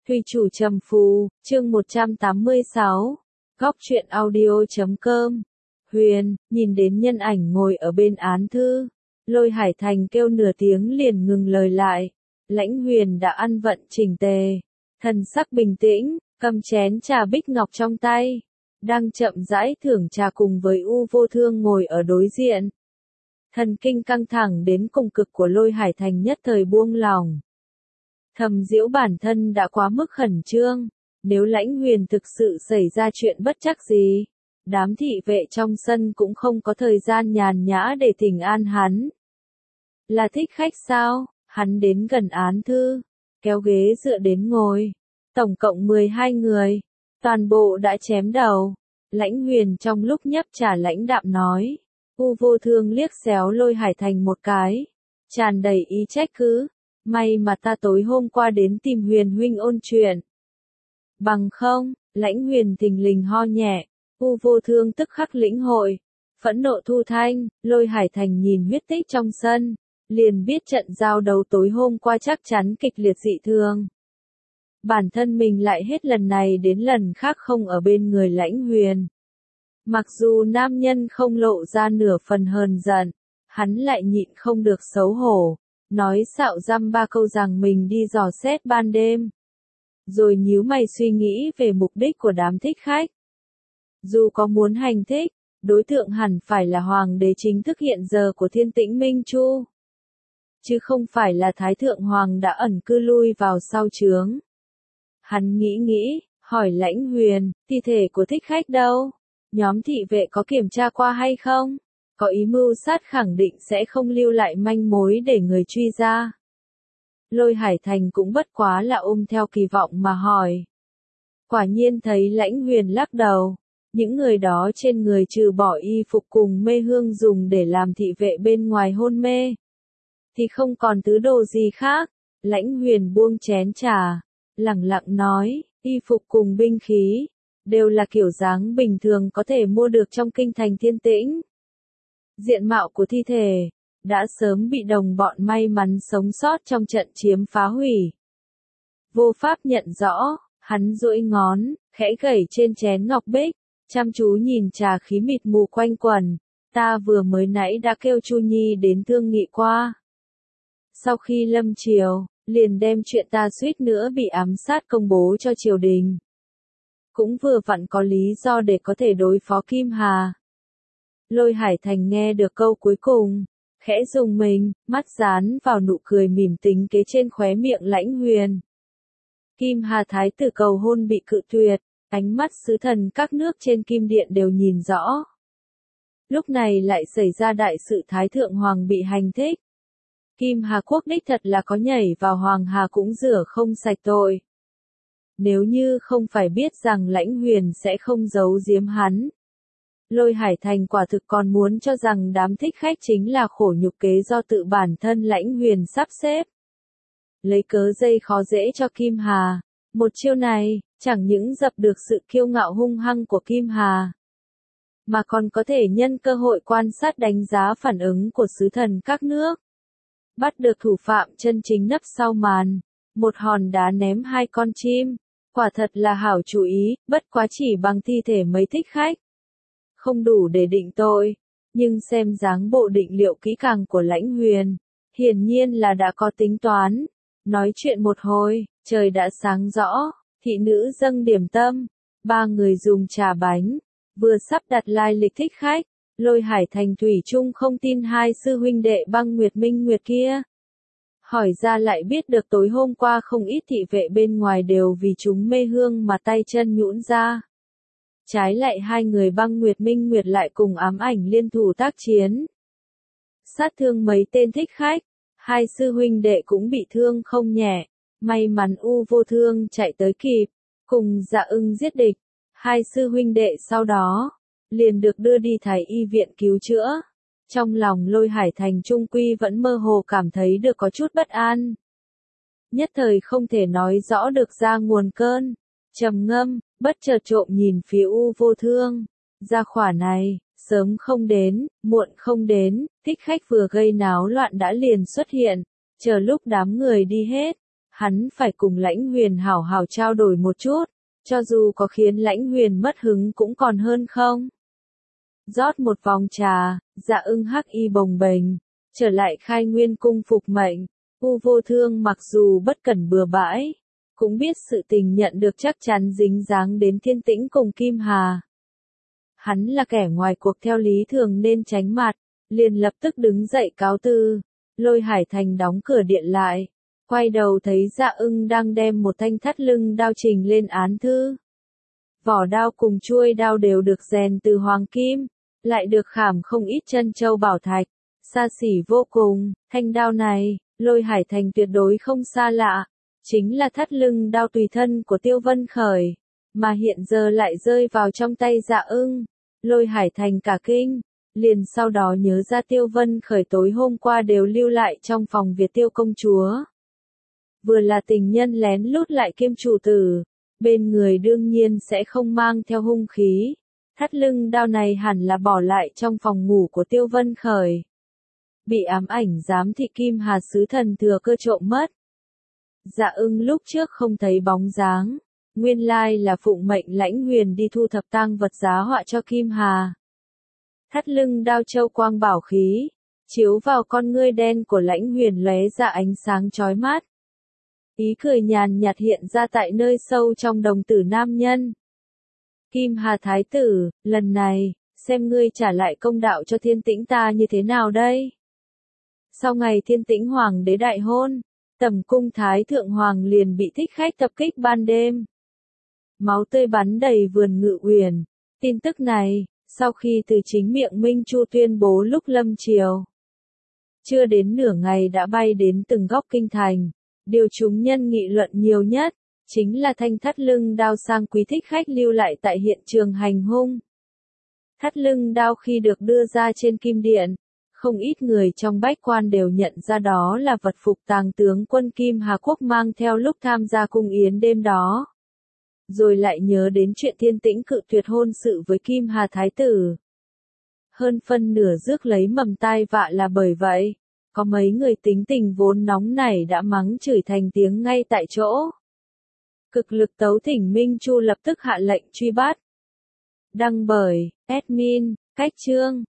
Thủy chủ trầm phù, chương 186, góc truyện audio.com. Huyền, nhìn đến nhân ảnh ngồi ở bên án thư. Lôi Hải Thành kêu nửa tiếng liền ngừng lời lại. Lãnh Huyền đã ăn vận chỉnh tề. Thần sắc bình tĩnh, cầm chén trà bích ngọc trong tay. Đang chậm rãi thưởng trà cùng với U Vô Thương ngồi ở đối diện. Thần kinh căng thẳng đến cùng cực của Lôi Hải Thành nhất thời buông lòng. Thầm giễu bản thân đã quá mức khẩn trương, nếu Lãnh Huyền thực sự xảy ra chuyện bất trắc gì, đám thị vệ trong sân cũng không có thời gian nhàn nhã để thỉnh an hắn. Là thích khách sao? Hắn đến gần án thư, kéo ghế dựa đến ngồi. Tổng cộng 12 người, toàn bộ đã chém đầu. Lãnh Huyền trong lúc nhấp trà lãnh đạm nói. U Vô Thương liếc xéo Lôi Hải Thành một cái, tràn đầy ý trách cứ. May mà ta tối hôm qua đến tìm Huyền huynh ôn chuyện. Bằng không, Lãnh Huyền thình lình ho nhẹ, U Vô Thương tức khắc lĩnh hội, phẫn nộ thu thanh. Lôi Hải Thành nhìn huyết tích trong sân, liền biết trận giao đấu tối hôm qua chắc chắn kịch liệt dị thường. Bản thân mình lại hết lần này đến lần khác không ở bên người Lãnh Huyền. Mặc dù nam nhân không lộ ra nửa phần hờn giận, hắn lại nhịn không được xấu hổ. Nói xạo dăm ba câu rằng mình đi dò xét ban đêm. Rồi nhíu mày suy nghĩ về mục đích của đám thích khách. Dù có muốn hành thích, đối tượng hẳn phải là hoàng đế chính thức hiện giờ của Thiên Tĩnh Minh Chu. Chứ không phải là Thái Thượng Hoàng đã ẩn cư lui vào sau trướng. Hắn nghĩ, hỏi Lãnh Huyền, thi thể của thích khách đâu? Nhóm thị vệ có kiểm tra qua hay không? Có ý mưu sát khẳng định sẽ không lưu lại manh mối để người truy ra. Lôi Hải Thành cũng bất quá là ôm theo kỳ vọng mà hỏi. Quả nhiên thấy Lãnh Huyền lắc đầu. Những người đó trên người trừ bỏ y phục cùng mê hương dùng để làm thị vệ bên ngoài hôn mê, thì không còn thứ đồ gì khác. Lãnh Huyền buông chén trà, lẳng lặng nói, y phục cùng binh khí, đều là kiểu dáng bình thường có thể mua được trong kinh thành Thiên Tĩnh. Diện mạo của thi thể đã sớm bị đồng bọn may mắn sống sót trong trận chiếm phá hủy. Vô pháp nhận rõ, hắn duỗi ngón, khẽ gẩy trên chén ngọc bích, chăm chú nhìn trà khí mịt mù quanh quẩn. Ta vừa mới nãy đã kêu Chu Nhi đến thương nghị qua. Sau khi lâm triều, liền đem chuyện ta suýt nữa bị ám sát công bố cho triều đình. Cũng vừa vặn có lý do để có thể đối phó Kim Hà. Lôi Hải Thành nghe được câu cuối cùng, khẽ rùng mình, mắt dán vào nụ cười mỉm tính kế trên khóe miệng Lãnh Huyền. Kim Hà thái tử cầu hôn bị cự tuyệt, ánh mắt sứ thần các nước trên Kim Điện đều nhìn rõ. Lúc này lại xảy ra đại sự Thái Thượng Hoàng bị hành thích. Kim Hà quốc đích thật là có nhảy vào Hoàng Hà cũng rửa không sạch tội. Nếu như không phải biết rằng Lãnh Huyền sẽ không giấu giếm hắn, Lôi Hải Thành quả thực còn muốn cho rằng đám thích khách chính là khổ nhục kế do tự bản thân Lãnh Huyền sắp xếp. Lấy cớ dây khó dễ cho Kim Hà, một chiêu này, chẳng những dập được sự kiêu ngạo hung hăng của Kim Hà, mà còn có thể nhân cơ hội quan sát đánh giá phản ứng của sứ thần các nước. Bắt được thủ phạm chân chính nấp sau màn, một hòn đá ném hai con chim, quả thật là hảo chủ ý, bất quá chỉ bằng thi thể mấy thích khách. Không đủ để định tội, nhưng xem dáng bộ định liệu kỹ càng của Lãnh Huyền, hiển nhiên là đã có tính toán. Nói chuyện một hồi, trời đã sáng rõ, thị nữ dâng điểm tâm, ba người dùng trà bánh, vừa sắp đặt lai lịch thích khách. Lôi Hải Thành thủy chung không tin hai sư huynh đệ Băng Nguyệt Minh Nguyệt kia. Hỏi ra lại biết được tối hôm qua không ít thị vệ bên ngoài đều vì chúng mê hương mà tay chân nhũn ra. Trái lại hai người Băng Nguyệt Minh Nguyệt lại cùng ám ảnh liên thủ tác chiến. Sát thương mấy tên thích khách, hai sư huynh đệ cũng bị thương không nhẹ. May mắn U Vô Thương chạy tới kịp, cùng Dạ Ưng giết địch. Hai sư huynh đệ sau đó liền được đưa đi Thái y viện cứu chữa. Trong lòng Lôi Hải Thành trung quy vẫn mơ hồ cảm thấy được có chút bất an. Nhất thời không thể nói rõ được ra nguồn cơn. Trầm ngâm, bất chợt trộm nhìn phía U Vô Thương. Gia khỏa này, sớm không đến, muộn không đến, thích khách vừa gây náo loạn đã liền xuất hiện. Chờ lúc đám người đi hết, Hắn phải cùng Lãnh Huyền hảo hảo trao đổi một chút, cho dù có khiến Lãnh Huyền mất hứng cũng còn hơn không. Rót một vòng trà, Dạ Ưng hắc y bồng bềnh, trở lại Khai Nguyên cung phục mệnh. U Vô Thương mặc dù bất cẩn bừa bãi, cũng biết sự tình nhận được chắc chắn dính dáng đến Thiên Tĩnh cùng Kim Hà. Hắn là kẻ ngoài cuộc theo lý thường nên tránh mặt, liền lập tức đứng dậy cáo từ. Lôi Hải Thành đóng cửa điện lại, quay đầu thấy Dạ Ưng đang đem một thanh thắt lưng đao trình lên án thư. Vỏ đao cùng chuôi đao đều được rèn từ hoàng kim, lại được khảm không ít chân châu bảo thạch, xa xỉ vô cùng. Thanh đao này, Lôi Hải Thành tuyệt đối không xa lạ, chính là thắt lưng đao tùy thân của Tiêu Vân Khởi, mà hiện giờ lại rơi vào trong tay Dạ Ưng. Lôi Hải Thành cả kinh, liền sau đó nhớ ra Tiêu Vân Khởi tối hôm qua đều lưu lại trong phòng Việt Tiêu công chúa. Vừa là tình nhân lén lút lại kiêm chủ tử, bên người đương nhiên sẽ không mang theo hung khí. Thắt lưng đao này hẳn là bỏ lại trong phòng ngủ của Tiêu Vân Khởi. Bị ám ảnh giám thị Kim Hà sứ thần thừa cơ trộm mất. Dạ Ưng lúc trước không thấy bóng dáng, nguyên lai là phụng mệnh Lãnh Huyền đi thu thập tang vật giá họa cho Kim Hà. Thắt lưng đao châu quang bảo khí, chiếu vào con ngươi đen của Lãnh Huyền lóe ra ánh sáng chói mắt. Ý cười nhàn nhạt hiện ra tại nơi sâu trong đồng tử nam nhân. Kim Hà thái tử, lần này, xem ngươi trả lại công đạo cho Thiên Tĩnh ta như thế nào đây? Sau ngày Thiên Tĩnh hoàng đế đại hôn, Tầm cung thái thượng hoàng liền bị thích khách tập kích ban đêm. Máu tươi bắn đầy vườn Ngự Uyển. Tin tức này, sau khi từ chính miệng Minh Chu tuyên bố lúc lâm triều, chưa đến nửa ngày đã bay đến từng góc kinh thành. Điều chúng nhân nghị luận nhiều nhất, chính là thanh thắt lưng đao sang quý thích khách lưu lại tại hiện trường hành hung. Thắt lưng đao khi được đưa ra trên kim điện, không ít người trong bách quan đều nhận ra đó là vật phục tàng tướng quân Kim Hà Quốc mang theo lúc tham gia cung yến đêm đó. Rồi lại nhớ đến chuyện Thiên Tĩnh cự tuyệt hôn sự với Kim Hà Thái tử. Hơn phân nửa rước lấy mầm tai vạ là bởi vậy. Có mấy người tính tình vốn nóng nảy đã mắng chửi thành tiếng ngay tại chỗ. Cực lực tấu thỉnh Minh Chu lập tức hạ lệnh truy bắt. Đăng bởi, admin, Cách Chương.